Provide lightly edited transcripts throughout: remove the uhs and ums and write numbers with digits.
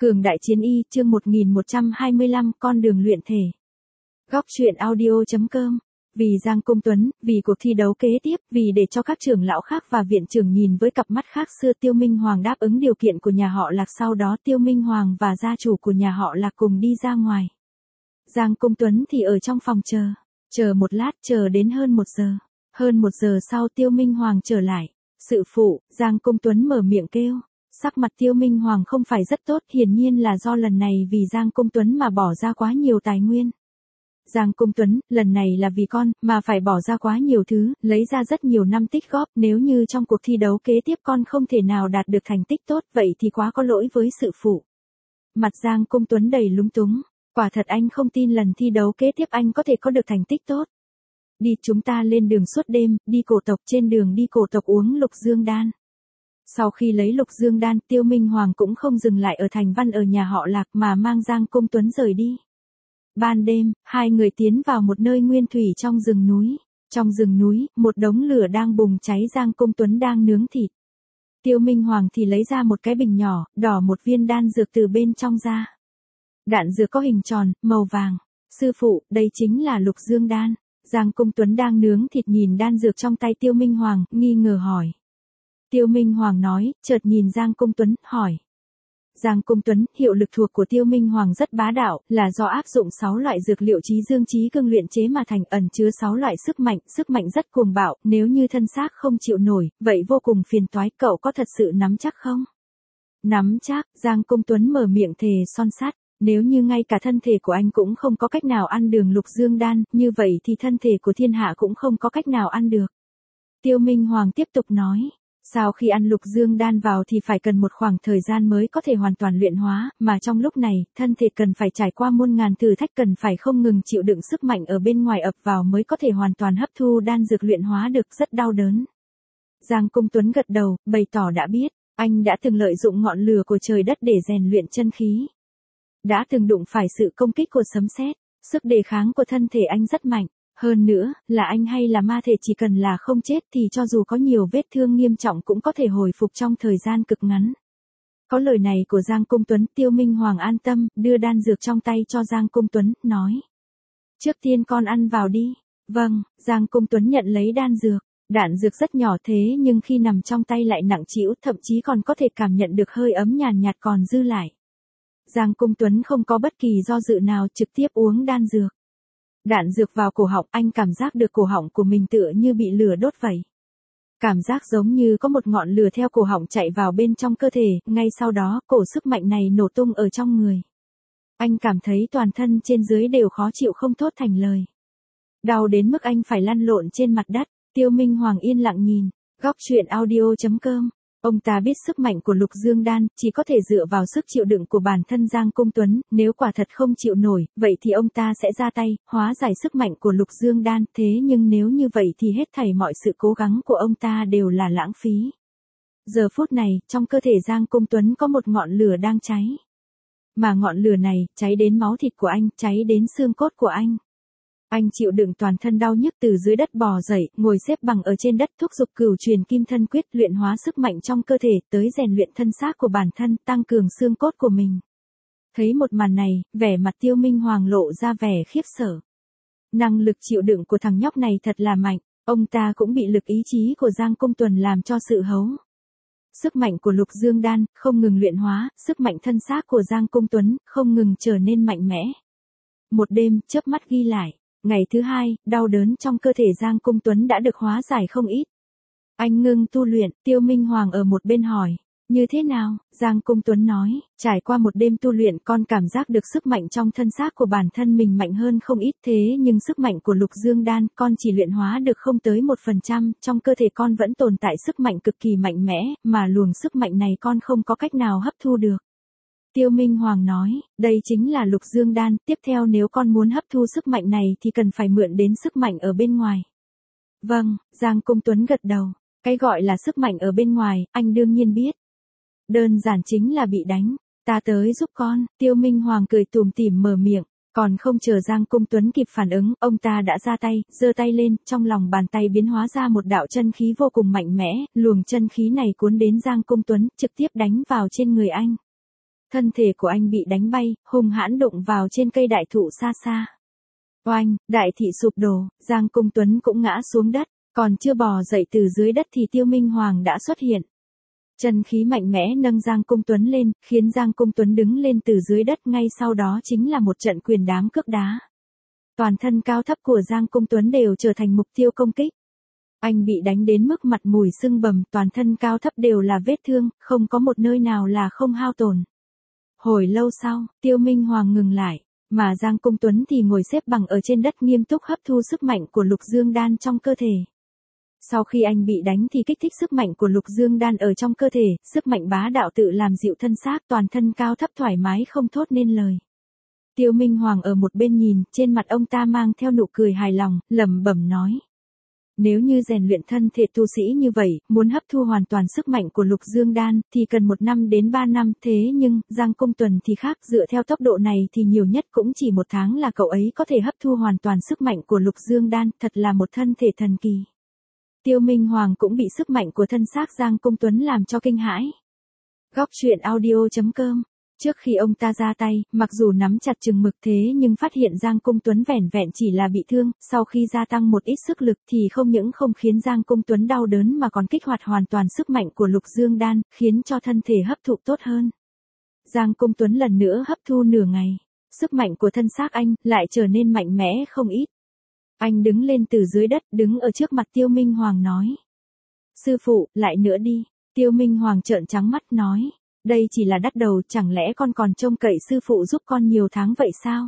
Cường đại chiến y, chương 1125, con đường luyện thể. Góc truyện audio.com. Vì Giang Công Tuấn, vì cuộc thi đấu kế tiếp, vì để cho các trưởng lão khác và viện trưởng nhìn với cặp mắt khác xưa, Tiêu Minh Hoàng đáp ứng điều kiện của nhà họ Lạc. Sau đó Tiêu Minh Hoàng và gia chủ của nhà họ Lạc cùng đi ra ngoài. Giang Công Tuấn thì ở trong phòng chờ một lát, chờ đến hơn 1 giờ. Hơn 1 giờ sau Tiêu Minh Hoàng trở lại. Sự phụ, Giang Công Tuấn mở miệng kêu. Sắc mặt Tiêu Minh Hoàng không phải rất tốt, hiển nhiên là do lần này vì Giang Công Tuấn mà bỏ ra quá nhiều tài nguyên. Giang Công Tuấn, lần này là vì con, mà phải bỏ ra quá nhiều thứ, lấy ra rất nhiều năm tích góp, nếu như trong cuộc thi đấu kế tiếp con không thể nào đạt được thành tích tốt, vậy thì quá có lỗi với sự phụ. Mặt Giang Công Tuấn đầy lúng túng, quả thật anh không tin lần thi đấu kế tiếp anh có thể có được thành tích tốt. Đi, chúng ta lên đường suốt đêm, đi cổ tộc, trên đường đi cổ tộc uống Lục Dương Đan. Sau khi lấy Lục Dương Đan, Tiêu Minh Hoàng cũng không dừng lại ở thành Văn ở nhà họ Lạc mà mang Giang Công Tuấn rời đi. Ban đêm, hai người tiến vào một nơi nguyên thủy trong rừng núi. Trong rừng núi, một đống lửa đang bùng cháy, Giang Công Tuấn đang nướng thịt. Tiêu Minh Hoàng thì lấy ra một cái bình nhỏ, đỏ một viên đan dược từ bên trong ra. Đạn dược có hình tròn, màu vàng. Sư phụ, đây chính là Lục Dương Đan. Giang Công Tuấn đang nướng thịt nhìn đan dược trong tay Tiêu Minh Hoàng, nghi ngờ hỏi. Tiêu Minh Hoàng nói, chợt nhìn Giang Công Tuấn, hỏi. Giang Công Tuấn, hiệu lực thuộc của Tiêu Minh Hoàng rất bá đạo, là do áp dụng 6 loại dược liệu trí dương trí cương luyện chế mà thành, ẩn chứa 6 loại sức mạnh rất cuồng bạo, nếu như thân xác không chịu nổi, vậy vô cùng phiền toái, cậu có thật sự nắm chắc không? Nắm chắc, Giang Công Tuấn mở miệng thề son sắt, nếu như ngay cả thân thể của anh cũng không có cách nào ăn đường Lục Dương Đan, như vậy thì thân thể của thiên hạ cũng không có cách nào ăn được. Tiêu Minh Hoàng tiếp tục nói. Sau khi ăn Lục Dương Đan vào thì phải cần một khoảng thời gian mới có thể hoàn toàn luyện hóa, mà trong lúc này, thân thể cần phải trải qua muôn ngàn thử thách, cần phải không ngừng chịu đựng sức mạnh ở bên ngoài ập vào mới có thể hoàn toàn hấp thu đan dược luyện hóa được, rất đau đớn. Giang Công Tuấn gật đầu, bày tỏ đã biết, anh đã từng lợi dụng ngọn lửa của trời đất để rèn luyện chân khí. Đã từng đụng phải sự công kích của sấm sét, sức đề kháng của thân thể anh rất mạnh. Hơn nữa, là anh hay là ma thể chỉ cần là không chết thì cho dù có nhiều vết thương nghiêm trọng cũng có thể hồi phục trong thời gian cực ngắn. Có lời này của Giang Công Tuấn, Tiêu Minh Hoàng an tâm, đưa đan dược trong tay cho Giang Công Tuấn, nói. Trước tiên con ăn vào đi. Vâng, Giang Công Tuấn nhận lấy đan dược. Đạn dược rất nhỏ thế nhưng khi nằm trong tay lại nặng trĩu, thậm chí còn có thể cảm nhận được hơi ấm nhàn nhạt còn dư lại. Giang Công Tuấn không có bất kỳ do dự nào, trực tiếp uống đan dược. Đạn dược vào cổ họng, anh cảm giác được cổ họng của mình tựa như bị lửa đốt vậy. Cảm giác giống như có một ngọn lửa theo cổ họng chạy vào bên trong cơ thể, ngay sau đó, cổ sức mạnh này nổ tung ở trong người. Anh cảm thấy toàn thân trên dưới đều khó chịu không thốt thành lời. Đau đến mức anh phải lăn lộn trên mặt đất. Tiêu Minh Hoàng yên lặng nhìn. Góc truyện audio.com. Ông ta biết sức mạnh của Lục Dương Đan chỉ có thể dựa vào sức chịu đựng của bản thân Giang Công Tuấn, nếu quả thật không chịu nổi, vậy thì ông ta sẽ ra tay, hóa giải sức mạnh của Lục Dương Đan, thế nhưng nếu như vậy thì hết thảy mọi sự cố gắng của ông ta đều là lãng phí. Giờ phút này, trong cơ thể Giang Công Tuấn có một ngọn lửa đang cháy. Mà ngọn lửa này, cháy đến máu thịt của anh, cháy đến xương cốt của anh. Anh chịu đựng toàn thân đau nhức từ dưới đất bò dậy, ngồi xếp bằng ở trên đất, thúc giục Cửu Truyền Kim Thân Quyết, luyện hóa sức mạnh trong cơ thể, tới rèn luyện thân xác của bản thân, tăng cường xương cốt của mình. Thấy một màn này, vẻ mặt Tiêu Minh Hoàng lộ ra vẻ khiếp sợ. Năng lực chịu đựng của thằng nhóc này thật là mạnh, ông ta cũng bị lực ý chí của Giang Công Tuấn làm cho sự hấu. Sức mạnh của Lục Dương Đan không ngừng luyện hóa, sức mạnh thân xác của Giang Công Tuấn không ngừng trở nên mạnh mẽ. Một đêm, chớp mắt ghi lại. Ngày thứ hai, đau đớn trong cơ thể Giang Công Tuấn đã được hóa giải không ít. Anh ngưng tu luyện, Tiêu Minh Hoàng ở một bên hỏi. Như thế nào? Giang Công Tuấn nói, trải qua một đêm tu luyện con cảm giác được sức mạnh trong thân xác của bản thân mình mạnh hơn không ít, thế nhưng sức mạnh của Lục Dương Đan con chỉ luyện hóa được không tới 1%, trong cơ thể con vẫn tồn tại sức mạnh cực kỳ mạnh mẽ, mà luồng sức mạnh này con không có cách nào hấp thu được. Tiêu Minh Hoàng nói, đây chính là Lục Dương Đan, tiếp theo nếu con muốn hấp thu sức mạnh này thì cần phải mượn đến sức mạnh ở bên ngoài. Vâng, Giang Công Tuấn gật đầu, cái gọi là sức mạnh ở bên ngoài, anh đương nhiên biết. Đơn giản chính là bị đánh, ta tới giúp con, Tiêu Minh Hoàng cười tủm tỉm mở miệng, còn không chờ Giang Công Tuấn kịp phản ứng, ông ta đã ra tay, giơ tay lên, trong lòng bàn tay biến hóa ra một đạo chân khí vô cùng mạnh mẽ, luồng chân khí này cuốn đến Giang Công Tuấn, trực tiếp đánh vào trên người anh. Thân thể của anh bị đánh bay, hung hãn đụng vào trên cây đại thụ xa xa. Oanh, đại thị sụp đổ, Giang Cung Tuấn cũng ngã xuống đất, còn chưa bò dậy từ dưới đất thì Tiêu Minh Hoàng đã xuất hiện. Chân khí mạnh mẽ nâng Giang Cung Tuấn lên, khiến Giang Cung Tuấn đứng lên từ dưới đất, ngay sau đó chính là một trận quyền đám cước đá. Toàn thân cao thấp của Giang Cung Tuấn đều trở thành mục tiêu công kích. Anh bị đánh đến mức mặt mũi sưng bầm, toàn thân cao thấp đều là vết thương, không có một nơi nào là không hao tổn. Hồi lâu sau, Tiêu Minh Hoàng ngừng lại, mà Giang Cung Tuấn thì ngồi xếp bằng ở trên đất nghiêm túc hấp thu sức mạnh của Lục Dương Đan trong cơ thể. Sau khi anh bị đánh thì kích thích sức mạnh của Lục Dương Đan ở trong cơ thể, sức mạnh bá đạo tự làm dịu thân xác, toàn thân cao thấp thoải mái không thốt nên lời. Tiêu Minh Hoàng ở một bên nhìn, trên mặt ông ta mang theo nụ cười hài lòng, lẩm bẩm nói. Nếu như rèn luyện thân thể tu sĩ như vậy, muốn hấp thu hoàn toàn sức mạnh của Lục Dương Đan, thì cần 1 năm đến 3 năm, thế nhưng, Giang Cung Tuấn thì khác, dựa theo tốc độ này thì nhiều nhất cũng chỉ 1 tháng là cậu ấy có thể hấp thu hoàn toàn sức mạnh của Lục Dương Đan, thật là một thân thể thần kỳ. Tiêu Minh Hoàng cũng bị sức mạnh của thân xác Giang Cung Tuấn làm cho kinh hãi. Góc truyện audio.com. Trước khi ông ta ra tay, mặc dù nắm chặt chừng mực thế nhưng phát hiện Giang Cung Tuấn vẻn vẹn chỉ là bị thương, sau khi gia tăng một ít sức lực thì không những không khiến Giang Cung Tuấn đau đớn mà còn kích hoạt hoàn toàn sức mạnh của Lục Dương Đan, khiến cho thân thể hấp thụ tốt hơn. Giang Cung Tuấn lần nữa hấp thu nửa ngày, sức mạnh của thân xác anh lại trở nên mạnh mẽ không ít. Anh đứng lên từ dưới đất, đứng ở trước mặt Tiêu Minh Hoàng nói. Sư phụ, lại nữa đi. Tiêu Minh Hoàng trợn trắng mắt nói. Đây chỉ là đắt đầu, chẳng lẽ con còn trông cậy sư phụ giúp con nhiều tháng vậy sao?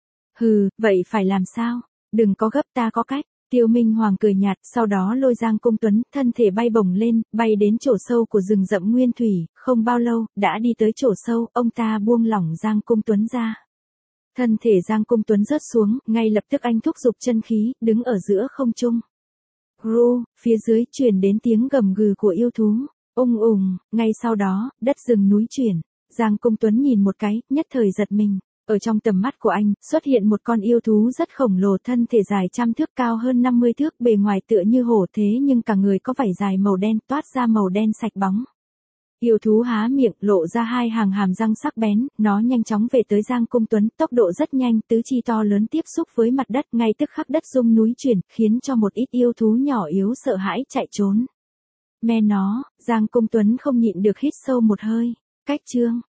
Hừ, vậy phải làm sao? Đừng có gấp, ta có cách. Tiêu Minh Hoàng cười nhạt, sau đó lôi Giang Cung Tuấn, thân thể bay bổng lên, bay đến chỗ sâu của rừng rậm nguyên thủy, không bao lâu, đã đi tới chỗ sâu, ông ta buông lỏng Giang Cung Tuấn ra. Thân thể Giang Cung Tuấn rớt xuống, ngay lập tức anh thúc giục chân khí, đứng ở giữa không trung. Ru, phía dưới truyền đến tiếng gầm gừ của yêu thú. Ngay sau đó, đất rừng núi chuyển. Giang Cung Tuấn nhìn một cái, nhất thời giật mình. Ở trong tầm mắt của anh, xuất hiện một con yêu thú rất khổng lồ, thân thể dài trăm thước, cao hơn 50 thước, bề ngoài tựa như hổ thế nhưng cả người có vảy dài màu đen, toát ra màu đen sạch bóng. Yêu thú há miệng, lộ ra 2 hàng hàm răng sắc bén, nó nhanh chóng về tới Giang Cung Tuấn, tốc độ rất nhanh, tứ chi to lớn tiếp xúc với mặt đất, ngay tức khắc đất rung núi chuyển, khiến cho một ít yêu thú nhỏ yếu sợ hãi chạy trốn. Mẹ nó, Giang Cung Tuấn không nhịn được hít sâu một hơi. Cách chương